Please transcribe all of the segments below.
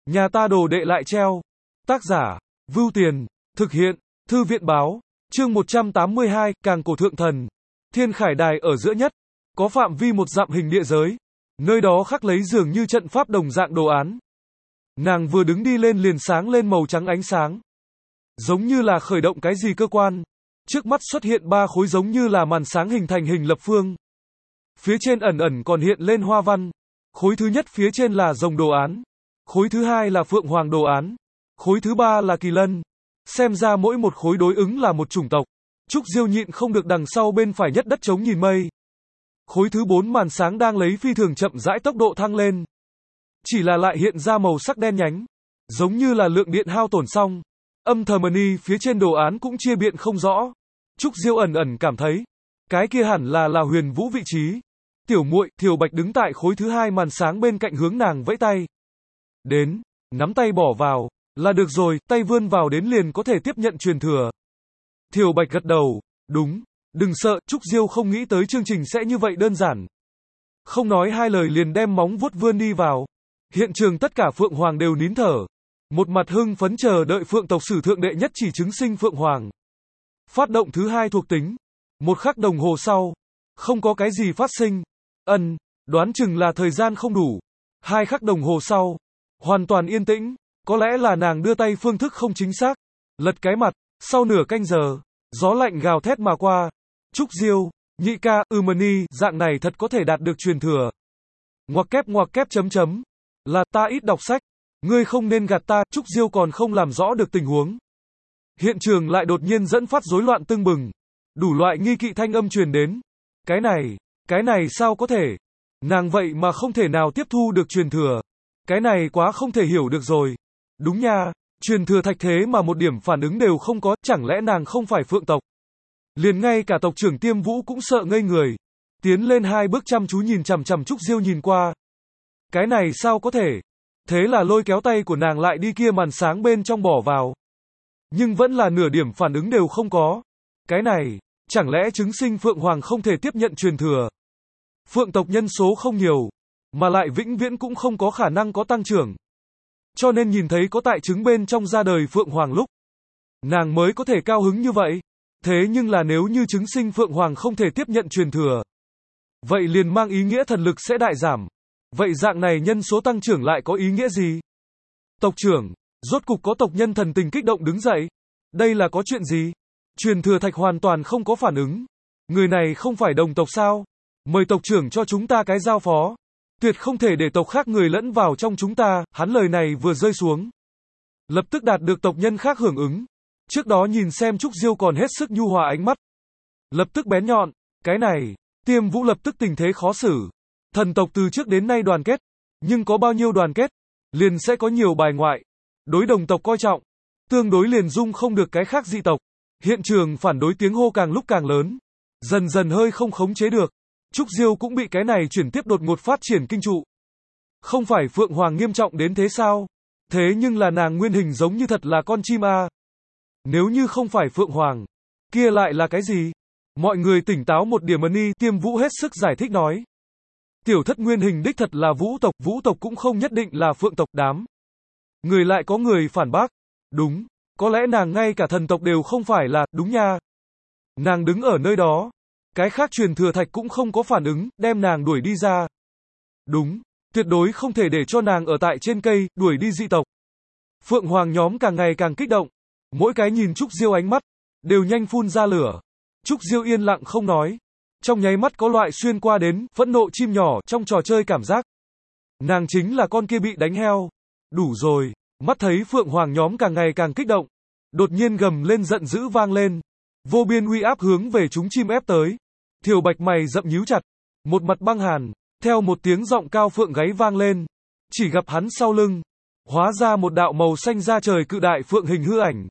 Nhà ta đồ đệ lại treo. Tác giả, Vưu Tiền, thực hiện, Thư viện báo, chương 182, Càng cổ thượng thần. Thiên Khải Đài ở giữa nhất, có phạm vi một dặm hình địa giới. Nơi đó khắc lấy dường như trận pháp đồng dạng đồ án. Nàng vừa đứng đi lên liền sáng lên màu trắng ánh sáng. Giống như là khởi động cái gì cơ quan. Trước mắt xuất hiện ba khối giống như là màn sáng hình thành hình lập phương. Phía trên ẩn ẩn còn hiện lên hoa văn. Khối thứ nhất phía trên là rồng đồ án. Khối thứ hai là phượng hoàng đồ án. Khối thứ ba là kỳ lân. Xem ra mỗi một khối đối ứng là một chủng tộc. Trúc Diêu nhịn không được đằng sau bên phải nhất đất trống nhìn mây. Khối thứ 4 màn sáng đang lấy phi thường chậm rãi tốc độ thăng lên. Chỉ là lại hiện ra màu sắc đen nhánh. Giống như là lượng điện hao tổn xong. Âm thầm ni phía trên đồ án cũng chia biện không rõ. Trúc Diêu ẩn ẩn cảm thấy. Cái kia hẳn là Huyền Vũ vị trí. Tiểu muội, Thiều Bạch đứng tại khối thứ 2 màn sáng bên cạnh hướng nàng vẫy tay. Đến, nắm tay bỏ vào, là được rồi, tay vươn vào đến liền có thể tiếp nhận truyền thừa. Thiều Bạch gật đầu, đúng, đừng sợ, Trúc Diêu không nghĩ tới chương trình sẽ như vậy đơn giản. Không nói hai lời liền đem móng vuốt vươn đi vào. Hiện trường tất cả Phượng Hoàng đều nín thở. Một mặt hưng phấn chờ đợi Phượng tộc sử thượng đệ nhất chỉ chứng sinh Phượng Hoàng. Phát động thứ 2 thuộc tính. Một khắc đồng hồ sau, không có cái gì phát sinh. Đoán chừng là thời gian không đủ. 2 khắc đồng hồ sau, hoàn toàn yên tĩnh, có lẽ là nàng đưa tay phương thức không chính xác. Lật cái mặt, sau nửa canh giờ, gió lạnh gào thét mà qua. Trúc Diêu, nhị ca, Mani, dạng này thật có thể đạt được truyền thừa. Ngoặc kép chấm chấm. Là ta ít đọc sách, ngươi không nên gạt ta, Trúc Diêu còn không làm rõ được tình huống. Hiện trường lại đột nhiên dẫn phát rối loạn tưng bừng. Đủ loại nghi kỵ thanh âm truyền đến. Cái này sao có thể? Nàng vậy mà không thể nào tiếp thu được truyền thừa. Cái này quá không thể hiểu được rồi. Đúng nha, truyền thừa thạch thế mà một điểm phản ứng đều không có, chẳng lẽ nàng không phải Phượng tộc? Liền ngay cả tộc trưởng Tiêm Vũ cũng sợ ngây người. Tiến lên 2 bước chăm chú nhìn chằm chằm Trúc Diêu nhìn qua. Cái này sao có thể? Thế là lôi kéo tay của nàng lại đi kia màn sáng bên trong bỏ vào. Nhưng vẫn là nửa điểm phản ứng đều không có. Cái này, chẳng lẽ chứng sinh Phượng Hoàng không thể tiếp nhận truyền thừa? Phượng tộc nhân số không nhiều, mà lại vĩnh viễn cũng không có khả năng có tăng trưởng. Cho nên nhìn thấy có tại trứng bên trong ra đời Phượng Hoàng lúc, nàng mới có thể cao hứng như vậy. Thế nhưng là nếu như chứng sinh Phượng Hoàng không thể tiếp nhận truyền thừa, vậy liền mang ý nghĩa thần lực sẽ đại giảm. Vậy dạng này nhân số tăng trưởng lại có ý nghĩa gì? Tộc trưởng, rốt cục có tộc nhân thần tình kích động đứng dậy. Đây là có chuyện gì? Truyền thừa thạch hoàn toàn không có phản ứng. Người này không phải đồng tộc sao? Mời tộc trưởng cho chúng ta cái giao phó. Tuyệt không thể để tộc khác người lẫn vào trong chúng ta. Hắn lời này vừa rơi xuống, lập tức đạt được tộc nhân khác hưởng ứng. Trước đó nhìn xem Trúc Diêu còn hết sức nhu hòa ánh mắt, lập tức bén nhọn. Cái này, Tiêm Vũ lập tức tình thế khó xử. Thần tộc từ trước đến nay đoàn kết, nhưng có bao nhiêu đoàn kết, liền sẽ có nhiều bài ngoại. Đối đồng tộc coi trọng, tương đối liền dung không được cái khác dị tộc. Hiện trường phản đối tiếng hô càng lúc càng lớn, dần dần hơi không khống chế được. Trúc Diêu cũng bị cái này chuyển tiếp đột ngột phát triển kinh trụ. Không phải Phượng Hoàng nghiêm trọng đến thế sao? Thế nhưng là nàng nguyên hình giống như thật là con chim a. Nếu như không phải Phượng Hoàng, kia lại là cái gì? Mọi người tỉnh táo một điểm ni, Tiêm Vũ hết sức giải thích nói. Tiểu thất nguyên hình đích thật là Vũ tộc cũng không nhất định là Phượng tộc đám. Người lại có người phản bác. Đúng, có lẽ nàng ngay cả thần tộc đều không phải là, đúng nha. Nàng đứng ở nơi đó, cái khác truyền thừa thạch cũng không có phản ứng, đem nàng đuổi đi ra. Đúng, tuyệt đối không thể để cho nàng ở tại trên cây, đuổi đi dị tộc. Phượng Hoàng nhóm càng ngày càng kích động, mỗi cái nhìn Trúc Diêu ánh mắt, đều nhanh phun ra lửa. Trúc Diêu yên lặng không nói, trong nháy mắt có loại xuyên qua đến, phẫn nộ chim nhỏ trong trò chơi cảm giác. Nàng chính là con kia bị đánh heo. Đủ rồi, mắt thấy Phượng Hoàng nhóm càng ngày càng kích động, đột nhiên gầm lên giận dữ vang lên. Vô biên uy áp hướng về chúng chim ép tới. Thiều Bạch mày rậm nhíu chặt, một mặt băng hàn, theo một tiếng giọng cao phượng gáy vang lên, chỉ gặp hắn sau lưng, hóa ra một đạo màu xanh da trời cự đại phượng hình hư ảnh.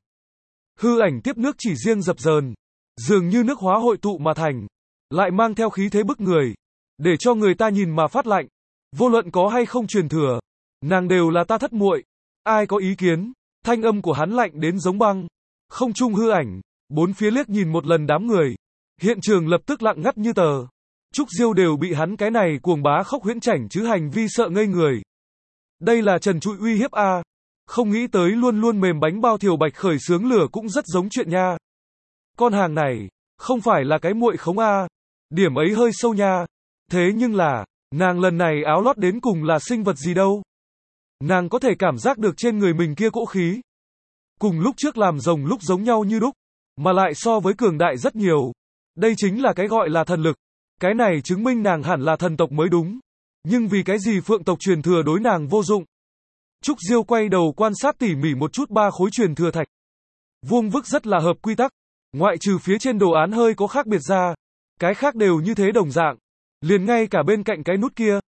Hư ảnh tiếp nước chỉ riêng dập dờn, dường như nước hóa hội tụ mà thành, lại mang theo khí thế bức người, để cho người ta nhìn mà phát lạnh. Vô luận có hay không truyền thừa, nàng đều là ta thất muội. Ai có ý kiến? Thanh âm của hắn lạnh đến giống băng. Không trung hư ảnh, bốn phía liếc nhìn một lần đám người, hiện trường lập tức lặng ngắt như tờ. Trúc Diêu đều bị hắn cái này cuồng bá khốc huyễn chảnh chứ hành vi sợ ngây người. Đây là trần trụi uy hiếp a. Không nghĩ tới luôn luôn mềm bánh bao Thiều Bạch khởi xướng lửa cũng rất giống chuyện nha. Con hàng này, không phải là cái muội khống a. Điểm ấy hơi sâu nha. Thế nhưng là, nàng lần này áo lót đến cùng là sinh vật gì đâu. Nàng có thể cảm giác được trên người mình kia cỗ khí. Cùng lúc trước làm rồng lúc giống nhau như đúc, mà lại so với cường đại rất nhiều. Đây chính là cái gọi là thần lực. Cái này chứng minh nàng hẳn là thần tộc mới đúng. Nhưng vì cái gì phượng tộc truyền thừa đối nàng vô dụng? Trúc Diêu quay đầu quan sát tỉ mỉ một chút ba khối truyền thừa thạch. Vuông vức rất là hợp quy tắc. Ngoại trừ phía trên đồ án hơi có khác biệt ra. Cái khác đều như thế đồng dạng. Liền ngay cả bên cạnh cái nút kia.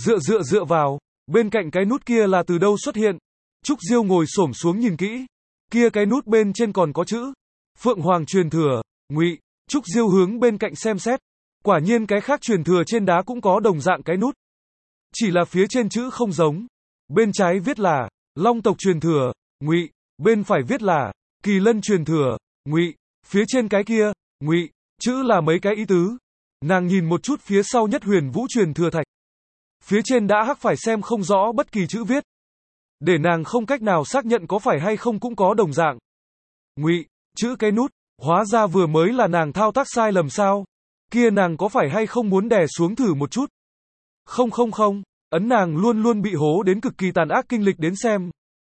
Dựa vào. Bên cạnh cái nút kia là từ đâu xuất hiện? Trúc Diêu ngồi xổm xuống nhìn kỹ. Kia cái nút bên trên còn có chữ. Phượng Hoàng truyền thừa, Ngụy. Trúc Diêu hướng bên cạnh xem xét. Quả nhiên cái khác truyền thừa trên đá cũng có đồng dạng cái nút. Chỉ là phía trên chữ không giống. Bên trái viết là Long tộc truyền thừa, Ngụy. Bên phải viết là Kỳ Lân truyền thừa, Ngụy. Phía trên cái kia, Ngụy, chữ là mấy cái ý tứ. Nàng nhìn một chút phía sau nhất Huyền Vũ truyền thừa thạch. Phía trên đã hắc phải xem không rõ bất kỳ chữ viết. Để nàng không cách nào xác nhận có phải hay không cũng có đồng dạng. Ngụy, chữ cái nút, hóa ra vừa mới là nàng thao tác sai lầm sao? Kia nàng có phải hay không muốn đè xuống thử một chút? Không, ấn nàng luôn luôn bị hố đến cực kỳ tàn ác kinh lịch đến xem.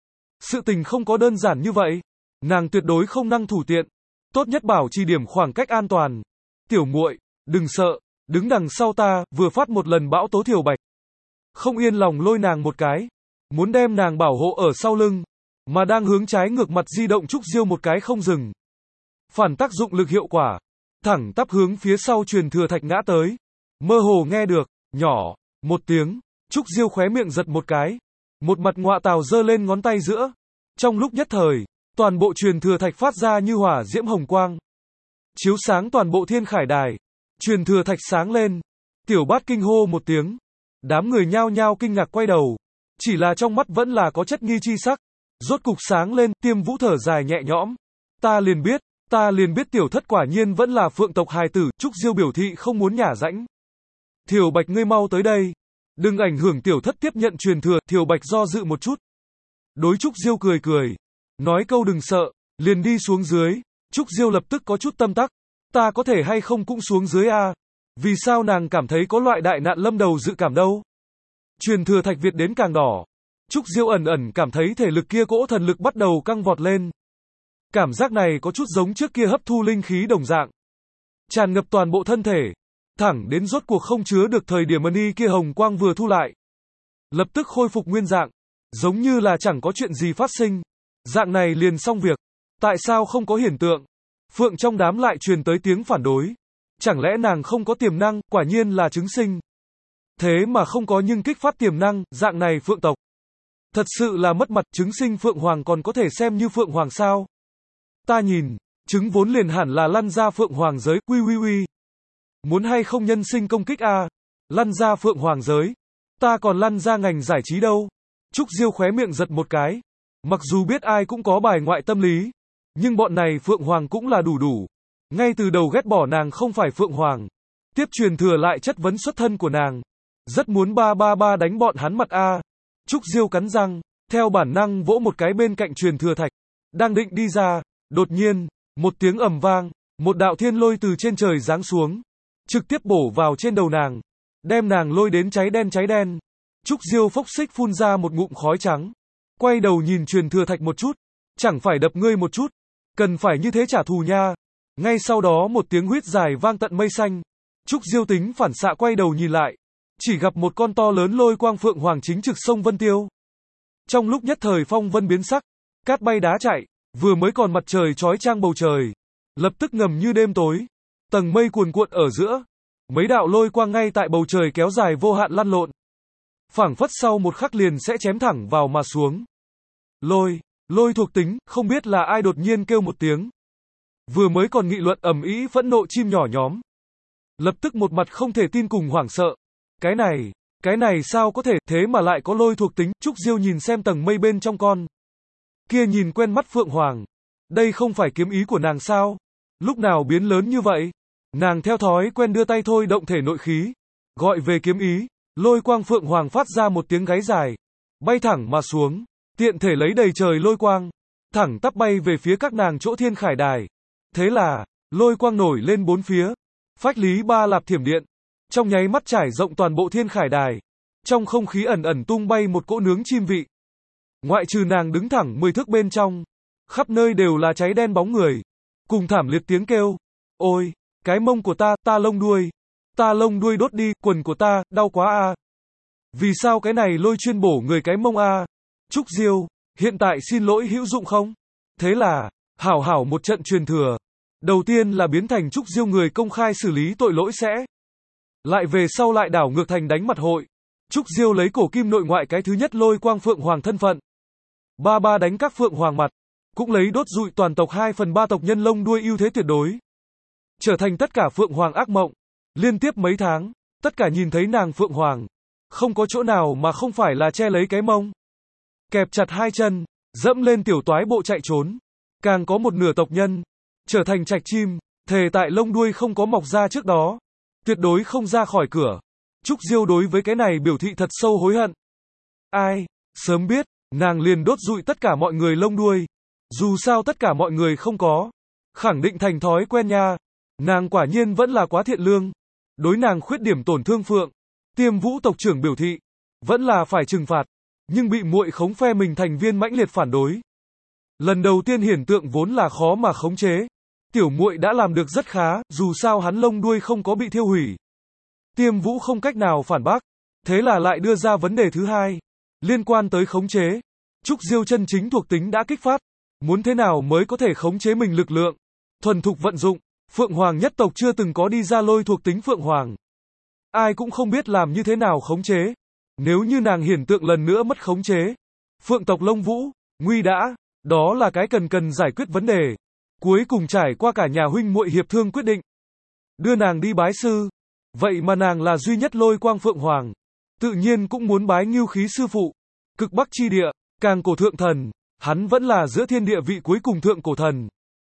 Sự tình không có đơn giản như vậy. Nàng tuyệt đối không năng thủ tiện. Tốt nhất bảo trì điểm khoảng cách an toàn. Tiểu muội, đừng sợ, đứng đằng sau ta, vừa phát một lần bão tố Thiều Bạch. Không yên lòng lôi nàng một cái. Muốn đem nàng bảo hộ ở sau lưng. Mà đang hướng trái ngược mặt di động Trúc Diêu một cái không dừng. Phản tác dụng lực hiệu quả. Thẳng tắp hướng phía sau truyền thừa thạch ngã tới. Mơ hồ nghe được, nhỏ, một tiếng. Trúc Diêu khóe miệng giật một cái. Một mặt ngọa tào giơ lên ngón tay giữa. Trong lúc nhất thời, toàn bộ truyền thừa thạch phát ra như hỏa diễm hồng quang. Chiếu sáng toàn bộ thiên khải đài. Truyền thừa thạch sáng lên. Tiểu Bát kinh hô một tiếng. Đám người nhao nhao kinh ngạc quay đầu. Chỉ là trong mắt vẫn là có chất nghi chi sắc. Rốt cục sáng lên, Tiêm Vũ thở dài nhẹ nhõm. Ta liền biết tiểu thất quả nhiên vẫn là phượng tộc hài tử. Trúc Diêu biểu thị không muốn nhả rãnh. Thiều Bạch ngươi mau tới đây. Đừng ảnh hưởng tiểu thất tiếp nhận truyền thừa. Thiều Bạch do dự một chút. Đối Trúc Diêu cười. Nói câu đừng sợ, liền đi xuống dưới. Trúc Diêu lập tức có chút tâm tắc. Ta có thể hay không cũng xuống dưới a? Vì sao nàng cảm thấy có loại đại nạn lâm đầu dự cảm đâu? Truyền thừa thạch Việt đến càng đỏ. Trúc Diêu ẩn cảm thấy thể lực kia cỗ thần lực bắt đầu căng vọt lên. Cảm giác này có chút giống trước kia hấp thu linh khí đồng dạng. Tràn ngập toàn bộ thân thể. Thẳng đến rốt cuộc không chứa được thời điểm mani kia hồng quang vừa thu lại. Lập tức khôi phục nguyên dạng. Giống như là chẳng có chuyện gì phát sinh. Dạng này liền xong việc. Tại sao không có hiển tượng? Phượng trong đám lại truyền tới tiếng phản đối. Chẳng lẽ nàng không có tiềm năng, quả nhiên là trứng sinh. Thế mà không có nhưng kích phát tiềm năng, dạng này phượng tộc. Thật sự là mất mặt, trứng sinh phượng hoàng còn có thể xem như phượng hoàng sao? Ta nhìn, trứng vốn liền hẳn là lăn ra phượng hoàng giới, uy. Muốn hay không nhân sinh công kích a? Lăn ra phượng hoàng giới. Ta còn lăn ra ngành giải trí đâu. Trúc Diêu khóe miệng giật một cái. Mặc dù biết ai cũng có bài ngoại tâm lý. Nhưng bọn này phượng hoàng cũng là đủ. Ngay từ đầu ghét bỏ nàng không phải phượng hoàng. Tiếp truyền thừa lại chất vấn xuất thân của nàng. Rất muốn ba đánh bọn hắn mặt a. Trúc Diêu cắn răng, theo bản năng vỗ một cái bên cạnh truyền thừa thạch. Đang định đi ra, đột nhiên, một tiếng ầm vang, một đạo thiên lôi từ trên trời giáng xuống. Trực tiếp bổ vào trên đầu nàng. Đem nàng lôi đến cháy đen. Trúc Diêu phốc xích phun ra một ngụm khói trắng. Quay đầu nhìn truyền thừa thạch một chút. Chẳng phải đập ngươi một chút. Cần phải như thế trả thù nha. Ngay sau đó một tiếng huýt dài vang tận mây xanh. Trúc Diêu tính phản xạ quay đầu nhìn lại. Chỉ gặp một con to lớn lôi quang phượng hoàng chính trực sông Vân Tiêu. Trong lúc nhất thời phong vân biến sắc. Cát bay đá chạy. Vừa mới còn mặt trời chói chang bầu trời. Lập tức ngầm như đêm tối. Tầng mây cuồn cuộn ở giữa. Mấy đạo lôi quang ngay tại bầu trời kéo dài vô hạn lăn lộn. Phảng phất sau một khắc liền sẽ chém thẳng vào mà xuống. Lôi thuộc tính, không biết là ai đột nhiên kêu một tiếng. Vừa mới còn nghị luận ầm ĩ phẫn nộ chim nhỏ nhóm. Lập tức một mặt không thể tin cùng hoảng sợ. Cái này sao có thể, thế mà lại có lôi thuộc tính. Trúc Diêu nhìn xem tầng mây bên trong con. Kia nhìn quen mắt phượng hoàng. Đây không phải kiếm ý của nàng sao? Lúc nào biến lớn như vậy? Nàng theo thói quen đưa tay thôi động thể nội khí. Gọi về kiếm ý. Lôi quang phượng hoàng phát ra một tiếng gáy dài. bay thẳng mà xuống, tiện thể lấy đầy trời lôi quang, thẳng tắp bay về phía các nàng chỗ Thiên Khải Đài. Thế là, lôi quang nổi lên bốn phía, phách lý ba lạp thiểm điện, trong nháy mắt trải rộng toàn bộ Thiên Khải Đài. Trong không khí ẩn ẩn tung bay một cỗ nướng chim vị. Ngoại trừ nàng đứng thẳng 10 thước bên trong, khắp nơi đều là cháy đen bóng người, cùng thảm liệt tiếng kêu. Ôi, cái mông của ta lông đuôi đốt đi, quần của ta, đau quá a. Vì sao cái này lôi chuyên bổ người cái mông a? Trúc Diêu, hiện tại xin lỗi hữu dụng không? Thế là, hảo một trận truyền thừa. Đầu tiên là biến thành Trúc Diêu người công khai xử lý tội lỗi sẽ. Lại về sau lại đảo ngược thành đánh mặt hội. Trúc Diêu lấy cổ kim nội ngoại cái thứ nhất lôi quang phượng hoàng thân phận. Ba đánh các phượng hoàng mặt. Cũng lấy đốt rụi toàn tộc 2/3 tộc nhân lông đuôi ưu thế tuyệt đối. Trở thành tất cả phượng hoàng ác mộng. Liên tiếp mấy tháng, tất cả nhìn thấy nàng phượng hoàng. Không có chỗ nào mà không phải là che lấy cái mông. Kẹp chặt hai chân, dẫm lên tiểu toái bộ chạy trốn. Càng có một nửa tộc nhân, trở thành trạch chim, thề tại lông đuôi không có mọc ra trước đó. Tuyệt đối không ra khỏi cửa. Trúc Diêu đối với cái này biểu thị thật sâu hối hận. Ai, sớm biết, nàng liền đốt rụi tất cả mọi người lông đuôi. Dù sao tất cả mọi người không có. Khẳng định thành thói quen nha. Nàng quả nhiên vẫn là quá thiện lương. Đối nàng khuyết điểm tổn thương phượng. Tiêm Vũ tộc trưởng biểu thị. Vẫn là phải trừng phạt. Nhưng bị muội khống phe mình thành viên mãnh liệt phản đối. Lần đầu tiên hiển tượng vốn là khó mà khống chế. Tiểu muội đã làm được rất khá, dù sao hắn lông đuôi không có bị thiêu hủy. Tiêm Vũ không cách nào phản bác. Thế là lại đưa ra vấn đề thứ hai. Liên quan tới khống chế. Trúc Diêu chân chính thuộc tính đã kích phát. Muốn thế nào mới có thể khống chế mình lực lượng. Thuần thục vận dụng. Phượng Hoàng nhất tộc chưa từng có đi ra lôi thuộc tính Phượng Hoàng. Ai cũng không biết làm như thế nào khống chế. Nếu như nàng hiển tượng lần nữa mất khống chế. Phượng tộc Lông Vũ, nguy đã. Đó là cái cần giải quyết vấn đề. Cuối cùng trải qua cả nhà huynh muội hiệp thương quyết định. Đưa nàng đi bái sư. Vậy mà nàng là duy nhất lôi quang Phượng Hoàng. Tự nhiên cũng muốn bái Ngưu Khí sư phụ. Cực Bắc chi địa, càng cổ thượng thần. Hắn vẫn là giữa thiên địa vị cuối cùng thượng cổ thần.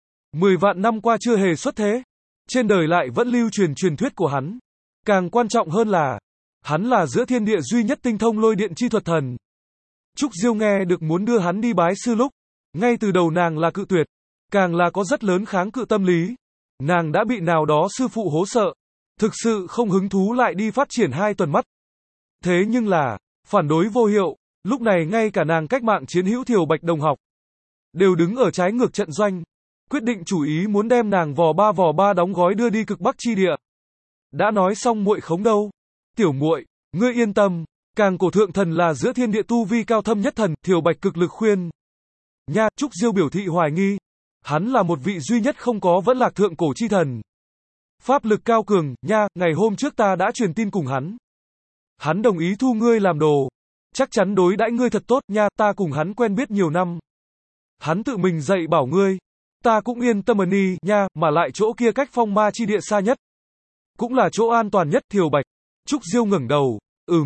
10 vạn năm qua chưa hề xuất thế. Trên đời lại vẫn lưu truyền truyền thuyết của hắn. Càng quan trọng hơn là, hắn là giữa thiên địa duy nhất tinh thông lôi điện chi thuật thần. Trúc Diêu nghe được muốn đưa hắn đi bái sư lúc, ngay từ đầu nàng là cự tuyệt, càng là có rất lớn kháng cự tâm lý. Nàng đã bị nào đó sư phụ hố sợ, thực sự không hứng thú lại đi phát triển 2 tuần mắt. Thế nhưng là, phản đối vô hiệu, lúc này ngay cả nàng cách mạng chiến hữu Thiều Bạch đồng học, đều đứng ở trái ngược trận doanh, quyết định chủ ý muốn đem nàng vò ba đóng gói đưa đi Cực Bắc chi địa. Đã nói xong muội khống đâu. Tiểu muội, ngươi yên tâm, càng cổ thượng thần là giữa thiên địa tu vi cao thâm nhất thần, Thiều Bạch cực lực khuyên. Nha, Trúc Diêu biểu thị hoài nghi. Hắn là một vị duy nhất không có vẫn lạc thượng cổ chi thần. Pháp lực cao cường, nha, ngày hôm trước ta đã truyền tin cùng hắn. Hắn đồng ý thu ngươi làm đồ. Chắc chắn đối đãi ngươi thật tốt nha, ta cùng hắn quen biết nhiều năm. Hắn tự mình dạy bảo ngươi. Ta cũng yên tâm đi nha, mà lại chỗ kia cách phong ma chi địa xa nhất. Cũng là chỗ an toàn nhất. Thiều Bạch. Trúc Diêu ngẩng đầu.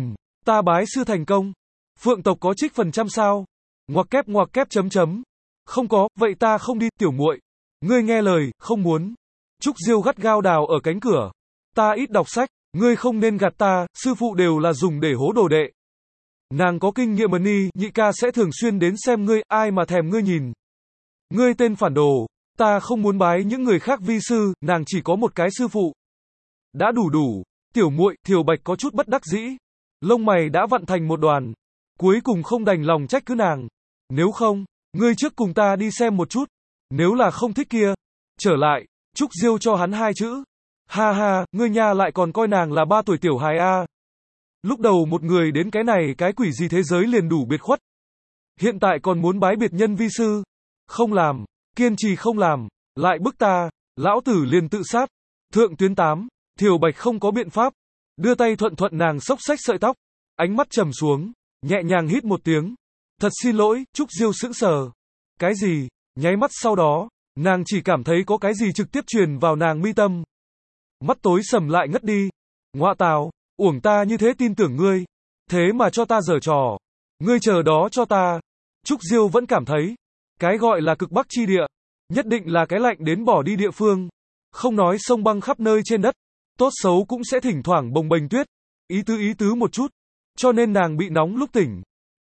Ta bái sư thành công. Phượng tộc có trích phần trăm sao? Ngoặc kép chấm. Không có, vậy ta không đi. Tiểu muội, ngươi nghe lời, không muốn. Trúc Diêu gắt gao đào ở cánh cửa. Ta ít đọc sách, ngươi không nên gạt ta, sư phụ đều là dùng để hố đồ đệ. Nàng có kinh nghiệm nhị ca sẽ thường xuyên đến xem ngươi, ai mà thèm ngươi nhìn. Ngươi tên phản đồ, ta không muốn bái những người khác vi sư, nàng chỉ có một cái sư phụ. Đã đủ, tiểu muội, Thiều Bạch có chút bất đắc dĩ. Lông mày đã vặn thành một đoàn. Cuối cùng không đành lòng trách cứ nàng. Nếu không, ngươi trước cùng ta đi xem một chút. Nếu là không thích kia, trở lại. Trúc Diêu cho hắn 2 chữ. Ha, ngươi nha lại còn coi nàng là 3 tuổi tiểu hài a. Lúc đầu một người đến cái này cái quỷ gì thế giới liền đủ biệt khuất. Hiện tại còn muốn bái biệt nhân vi sư. Không làm, kiên trì không làm, lại bức ta, lão tử liền tự sát. Thượng tuyến 8, Thiều Bạch không có biện pháp. Đưa tay thuận nàng xốc xách sợi tóc. Ánh mắt trầm xuống, nhẹ nhàng hít một tiếng. Thật xin lỗi, Trúc Diêu sững sờ. Cái gì? Nháy mắt sau đó, nàng chỉ cảm thấy có cái gì trực tiếp truyền vào nàng mi tâm. Mắt tối sầm lại ngất đi. Ngoạ tào, uổng ta như thế tin tưởng ngươi. Thế mà cho ta giở trò. Ngươi chờ đó cho ta. Trúc Diêu vẫn cảm thấy, cái gọi là Cực Bắc chi địa, nhất định là cái lạnh đến bỏ đi địa phương. Không nói sông băng khắp nơi trên đất, tốt xấu cũng sẽ thỉnh thoảng bồng bềnh tuyết. Ý tứ một chút. Cho nên nàng bị nóng lúc tỉnh.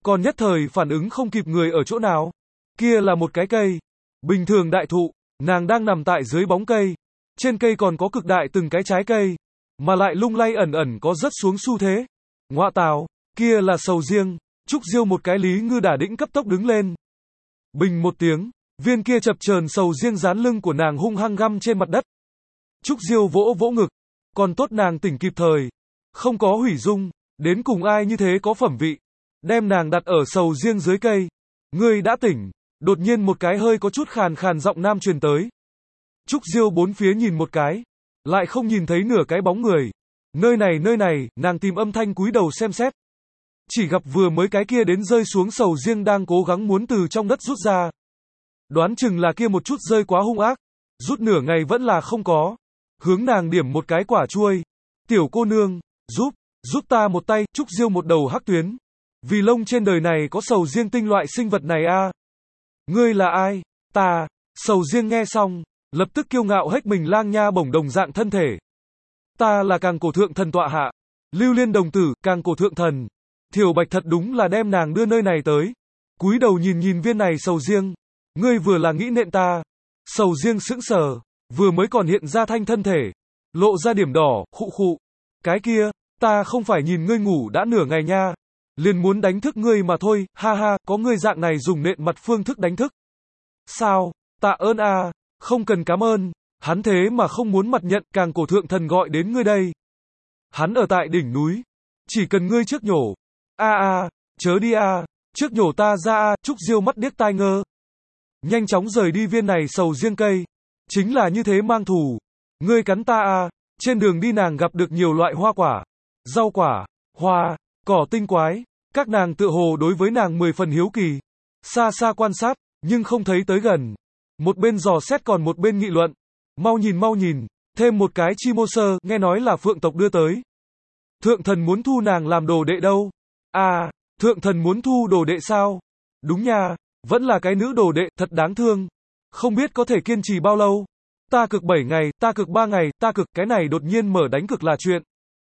còn nhất thời phản ứng không kịp người ở chỗ nào. Kia là một cái cây. Bình thường đại thụ, nàng đang nằm tại dưới bóng cây. Trên cây còn có cực đại từng cái trái cây, mà lại lung lay ẩn ẩn có rớt xuống xu thế. Ngoạ tào, kia là sầu riêng. Trúc Diêu một cái Lý Ngư Đả Đĩnh cấp tốc đứng lên. Bình một tiếng, viên kia chập chờn sầu riêng dán lưng của nàng hung hăng găm trên mặt đất. Trúc Diêu vỗ vỗ ngực, còn tốt nàng tỉnh kịp thời, không có hủy dung, đến cùng ai như thế có phẩm vị, đem nàng đặt ở sầu riêng dưới cây. Ngươi đã tỉnh, đột nhiên một cái hơi có chút khàn khàn giọng nam truyền tới. Trúc Diêu bốn phía nhìn một cái, lại không nhìn thấy nửa cái bóng người. Nơi này, nàng tìm âm thanh cúi đầu xem xét. Chỉ gặp vừa mới cái kia đến rơi xuống sầu riêng đang cố gắng muốn từ trong đất rút ra. Đoán chừng là kia một chút rơi quá hung ác, rút nửa ngày vẫn là không có. Hướng nàng điểm một cái quả chuôi. Tiểu cô nương, giúp ta một tay. Trúc Diêu một đầu hắc tuyến. Vì lông trên đời này có sầu riêng tinh loại sinh vật này a. Ngươi là ai? Ta. Sầu riêng nghe xong, lập tức kiêu ngạo hết mình lang nha bổng đồng dạng thân thể. Ta là Càng Cổ Thượng Thần tọa hạ. Lưu Liên đồng tử, Càng Cổ Thượng Thần. Thiều Bạch thật đúng là đem nàng đưa nơi này tới. Cúi đầu nhìn viên này sầu riêng. Ngươi vừa là nghĩ nện ta. Sầu riêng sững sờ, vừa mới còn hiện ra thanh thân thể, lộ ra điểm đỏ, khụ khụ. Cái kia, ta không phải nhìn ngươi ngủ đã nửa ngày nha, liền muốn đánh thức ngươi mà thôi, ha ha, có ngươi dạng này dùng nện mặt phương thức đánh thức. Sao, tạ ơn a, không cần cảm ơn, hắn thế mà không muốn mặt nhận Càng Cổ Thượng Thần gọi đến ngươi đây. Hắn ở tại đỉnh núi, chỉ cần ngươi trước nhổ. Chớ đi trước nhổ ta ra Trúc Diêu mắt điếc tai ngơ. Nhanh chóng rời đi viên này sầu riêng cây. Chính là như thế mang thù. Ngươi cắn ta Trên đường đi nàng gặp được nhiều loại hoa quả, rau quả, hoa, cỏ tinh quái. Các nàng tựa hồ đối với nàng 10 phần hiếu kỳ. Xa xa quan sát, nhưng không thấy tới gần. Một bên dò xét còn một bên nghị luận. Mau nhìn, thêm một cái chi mô sơ, nghe nói là Phượng tộc đưa tới. Thượng thần muốn thu nàng làm đồ đệ đâu? Thượng thần muốn thu đồ đệ sao? Đúng nha, vẫn là cái nữ đồ đệ, thật đáng thương. Không biết có thể kiên trì bao lâu. Ta cực 7 ngày, ta cực 3 ngày, ta cực, cái này đột nhiên mở đánh cực là chuyện.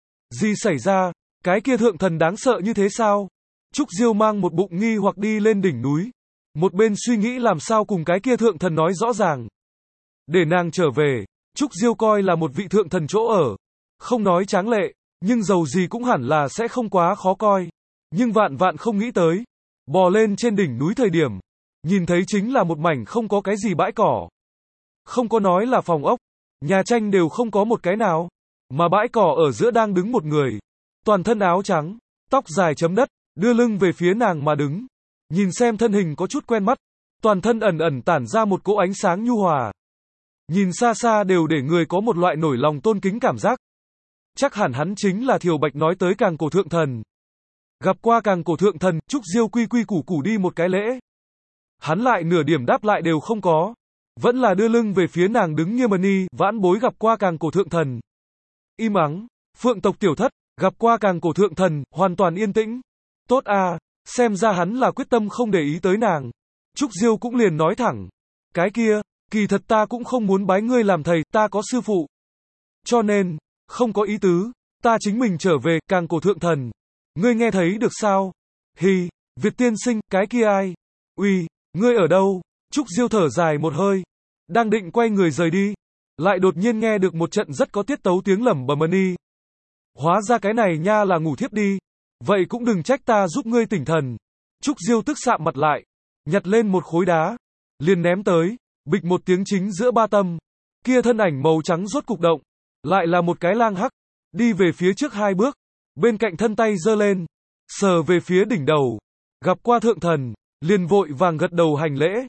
Gì xảy ra? Cái kia thượng thần đáng sợ như thế sao? Trúc Diêu mang một bụng nghi hoặc đi lên đỉnh núi. Một bên suy nghĩ làm sao cùng cái kia thượng thần nói rõ ràng. Để nàng trở về, Trúc Diêu coi là một vị thượng thần chỗ ở. Không nói tráng lệ, nhưng dầu gì cũng hẳn là sẽ không quá khó coi. Nhưng vạn vạn không nghĩ tới. Bò lên trên đỉnh núi thời điểm, nhìn thấy chính là một mảnh không có cái gì bãi cỏ. Không có nói là phòng ốc, nhà tranh đều không có một cái nào. Mà bãi cỏ ở giữa đang đứng một người. Toàn thân áo trắng, tóc dài chấm đất, đưa lưng về phía nàng mà đứng. Nhìn xem thân hình có chút quen mắt. Toàn thân ẩn ẩn tản ra một cỗ ánh sáng nhu hòa. Nhìn xa xa đều để người có một loại nổi lòng tôn kính cảm giác. Chắc hẳn hắn chính là Thiều Bạch nói tới Càng Cổ Thượng Thần. Gặp qua Càng Cổ Thượng Thần, Trúc Diêu quy củ đi một cái lễ. Hắn lại nửa điểm đáp lại đều không có. Vẫn là đưa lưng về phía nàng đứng nghiêm ni, vãn bối gặp qua Càng Cổ Thượng Thần. Im ắng, Phượng tộc tiểu thất, gặp qua Càng Cổ Thượng Thần, hoàn toàn yên tĩnh. Tốt xem ra hắn là quyết tâm không để ý tới nàng. Trúc Diêu cũng liền nói thẳng. Cái kia, kỳ thật ta cũng không muốn bái ngươi làm thầy, ta có sư phụ. Cho nên, không có ý tứ, ta chính mình trở về, Càng Cổ Thượng Thần. Ngươi nghe thấy được sao? Hì, Việt tiên sinh, cái kia ai? Uy, ngươi ở đâu? Trúc Diêu thở dài một hơi. Đang định quay người rời đi. Lại đột nhiên nghe được một trận rất có tiết tấu tiếng lẩm bẩm ni. Hóa ra cái này nha là ngủ thiếp đi. Vậy cũng đừng trách ta giúp ngươi tỉnh thần. Trúc Diêu tức sạm mặt lại. Nhặt lên một khối đá. Liền ném tới. Bịch một tiếng chính giữa ba tâm. Kia thân ảnh màu trắng rốt cục động. Lại là một cái lang hắc. Đi về phía trước 2 bước. Bên cạnh thân tay giơ lên. Sờ về phía đỉnh đầu. Gặp qua thượng thần. Liền vội vàng gật đầu hành lễ.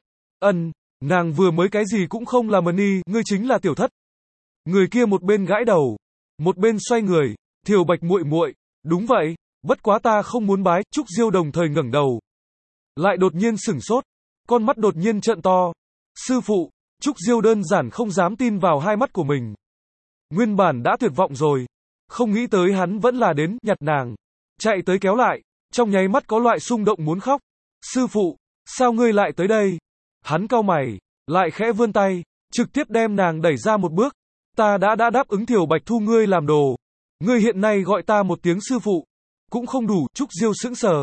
Nàng vừa mới cái gì cũng không làm ni, ngươi chính là tiểu thất. Người kia một bên gãi đầu. Một bên xoay người. Thiều Bạch muội muội, đúng vậy, bất quá ta không muốn bái. Trúc Diêu đồng thời ngẩng đầu. Lại đột nhiên sửng sốt. Con mắt đột nhiên trợn to. Sư phụ, Trúc Diêu đơn giản không dám tin vào hai mắt của mình. Nguyên bản đã tuyệt vọng rồi. Không nghĩ tới hắn vẫn là đến, nhặt nàng. Chạy tới kéo lại. Trong nháy mắt có loại xung động muốn khóc. Sư phụ, sao ngươi lại tới đây? Hắn cau mày, lại khẽ vươn tay, trực tiếp đem nàng đẩy ra một bước. Ta đã đáp ứng Thiều Bạch thu ngươi làm đồ. Ngươi hiện nay gọi ta một tiếng sư phụ. Cũng không đủ, Trúc Diêu sững sờ.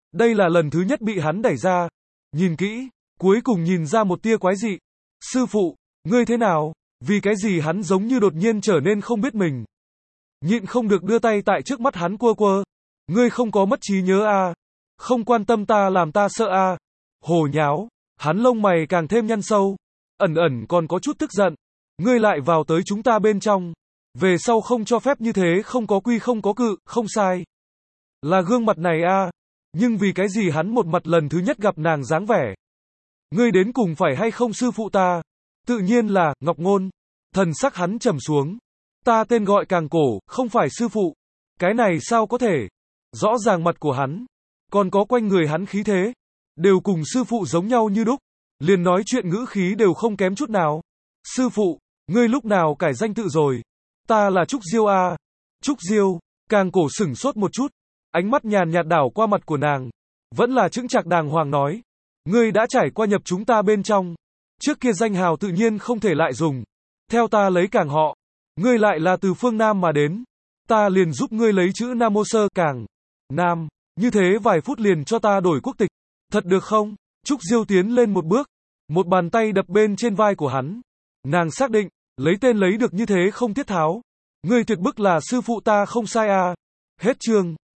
Đây là lần thứ nhất bị hắn đẩy ra. Nhìn kỹ, cuối cùng nhìn ra một tia quái dị. Sư phụ, ngươi thế nào? Vì cái gì hắn giống như đột nhiên trở nên không biết mình. Nhịn không được đưa tay tại trước mắt hắn quơ quơ. Ngươi không có mất trí nhớ à? Không quan tâm ta làm ta sợ à? Hồ nháo, hắn lông mày càng thêm nhăn sâu. Ẩn ẩn còn có chút tức giận. Ngươi lại vào tới chúng ta bên trong. Về sau không cho phép như thế, không có quy không có cự, không sai. Là gương mặt này à? Nhưng vì cái gì hắn một mặt lần thứ nhất gặp nàng dáng vẻ. Ngươi đến cùng phải hay không sư phụ ta? Tự nhiên là, Ngọc Ngôn. Thần sắc hắn trầm xuống. Ta tên gọi Càng Cổ, không phải sư phụ. Cái này sao có thể? Rõ ràng mặt của hắn, còn có quanh người hắn khí thế, đều cùng sư phụ giống nhau như đúc. Liền nói chuyện ngữ khí đều không kém chút nào. Sư phụ, ngươi lúc nào cải danh tự rồi? Ta là Trúc Diêu à? Trúc Diêu, Càng Cổ sửng sốt một chút. Ánh mắt nhàn nhạt đảo qua mặt của nàng. Vẫn là chững chạc đàng hoàng nói. Ngươi đã trải qua nhập chúng ta bên trong. Trước kia danh hào tự nhiên không thể lại dùng. Theo ta lấy Càng họ. Ngươi lại là từ phương Nam mà đến. Ta liền giúp ngươi lấy chữ Nam Mô Sơ Càng Nam. Như thế vài phút liền cho ta đổi quốc tịch. Thật được không? Trúc Diêu tiến lên một bước. Một bàn tay đập bên trên vai của hắn. Nàng xác định, lấy tên lấy được như thế không thiết tháo. Ngươi tuyệt bức là sư phụ ta không sai à? Hết chương.